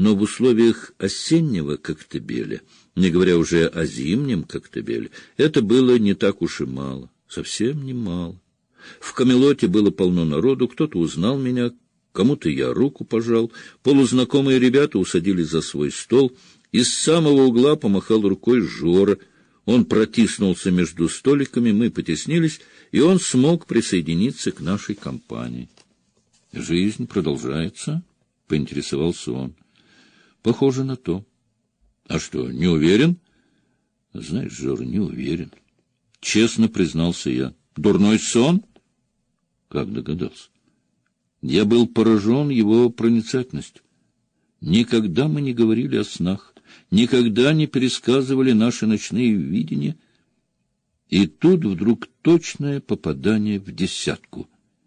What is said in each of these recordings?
но в условиях осеннего коктебеля, не говоря уже о зимнем коктебеле, это было не так уж и мало, совсем не мало. В Камелоте было полно народу, кто-то узнал меня, кому-то я руку пожал, полузнакомые ребята усадили за свой стол, из самого угла помахал рукой Жора. Он протиснулся между столиками, мы потеснились, и он смог присоединиться к нашей компании. — Жизнь продолжается? — поинтересовался он. — Похоже на то. — А что, не уверен? — Знаешь, Жора, не уверен. Честно признался я. — Дурной сон? — Как догадался? Я был поражен его проницательностью. Никогда мы не говорили о снах, никогда не пересказывали наши ночные видения, и тут вдруг точное попадание в десятку.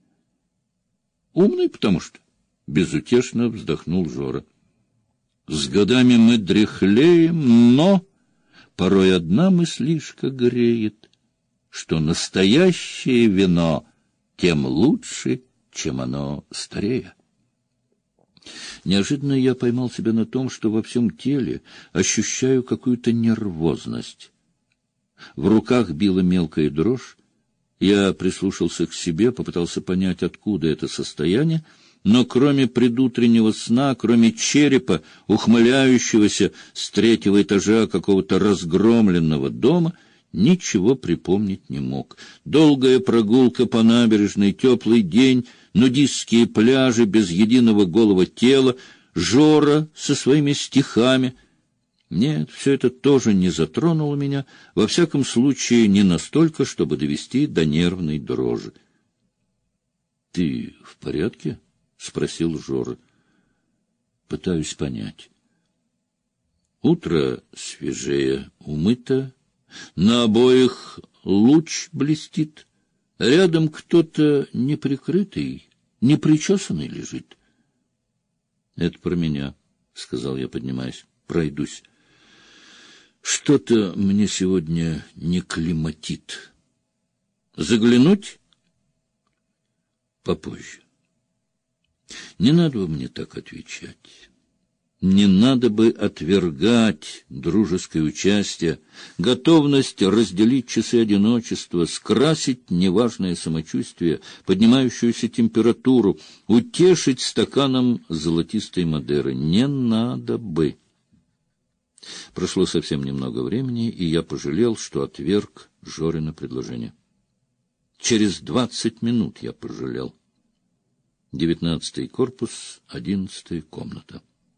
Умный, потому что, безутешно вздохнул Жора. С годами мы дряхлеем, но порой одна мыслишка греет, что настоящее вино тем лучше, чем оно старее. Неожиданно я поймал себя на том, что во всем теле ощущаю какую-то нервозность. В руках била мелкая дрожь. Я прислушался к себе, попытался понять, откуда это состояние, но кроме предутреннего сна, кроме черепа, ухмыляющегося с третьего этажа какого-то разгромленного дома, ничего припомнить не мог. Долгая прогулка по набережной, теплый день, нудистские пляжи без единого голого тела, Жора со своими стихами. Нет, все это тоже не затронуло меня, во всяком случае не настолько, чтобы довести до нервной дрожи. — Ты в порядке? — спросил Жора. — Пытаюсь понять. Утро свежее, умыто, на обоих луч блестит, рядом кто-то неприкрытый, непричесанный лежит. — Это про меня, — сказал я, поднимаясь. — Пройдусь. Что-то мне сегодня не климатит. Заглянуть? Попозже. Не надо бы мне так отвечать. Не надо бы отвергать дружеское участие, готовность разделить часы одиночества, скрасить неважное самочувствие, поднимающуюся температуру, утешить стаканом золотистой Мадеры. Не надо бы. Прошло совсем немного времени, и я пожалел, что отверг Жорина предложение. Через 20 минут я пожалел. 19-й корпус, 11-я комната.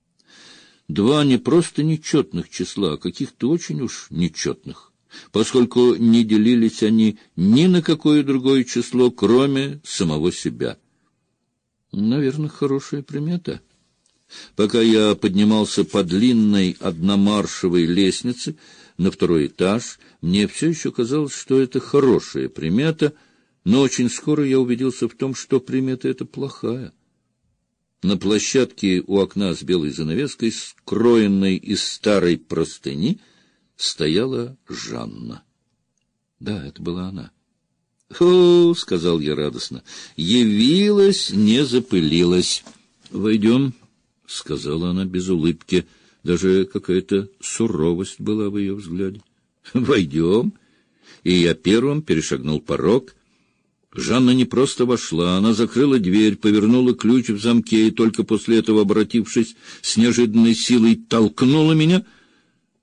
Два не просто нечетных числа, а каких-то очень уж нечетных, поскольку не делились они ни на какое другое число, кроме самого себя. Наверное, хорошая примета. Пока я поднимался по длинной одномаршевой лестнице на второй этаж, мне все еще казалось, что это хорошая примета, но очень скоро я убедился в том, что примета эта плохая. На площадке у окна с белой занавеской, скроенной из старой простыни, стояла Жанна. Да, это была она. — О, — сказал я радостно, — явилась, не запылилась. — Войдем, — сказала она без улыбки. Даже какая-то суровость была в ее взгляде. — Войдем. И я первым перешагнул порог. Жанна не просто вошла, она закрыла дверь, повернула ключ в замке и только после этого, обратившись с неожиданной силой, толкнула меня —